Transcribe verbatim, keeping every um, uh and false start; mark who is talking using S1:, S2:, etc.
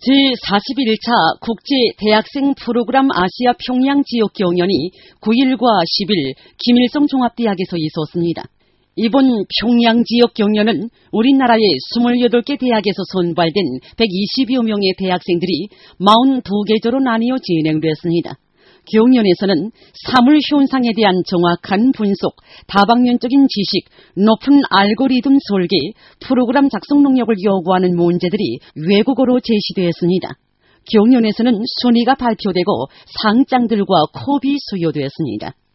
S1: 제사십일 차 국제대학생 프로그램 아시아 평양 지역 경연이 구일과 십일 김일성 종합대학에서 있었습니다. 이번 평양 지역 경연은 우리나라의 이십팔 개 대학에서 선발된 백이십여 명의 대학생들이 사십이 계조로 나뉘어 진행됐습니다. 경연에서는 사물 현상에 대한 정확한 분석, 다방면적인 지식, 높은 알고리즘 설계, 프로그램 작성 능력을 요구하는 문제들이 외국어로 제시되었습니다. 경연에서는 순위가 발표되고 상장들과 컵이 수여되었습니다.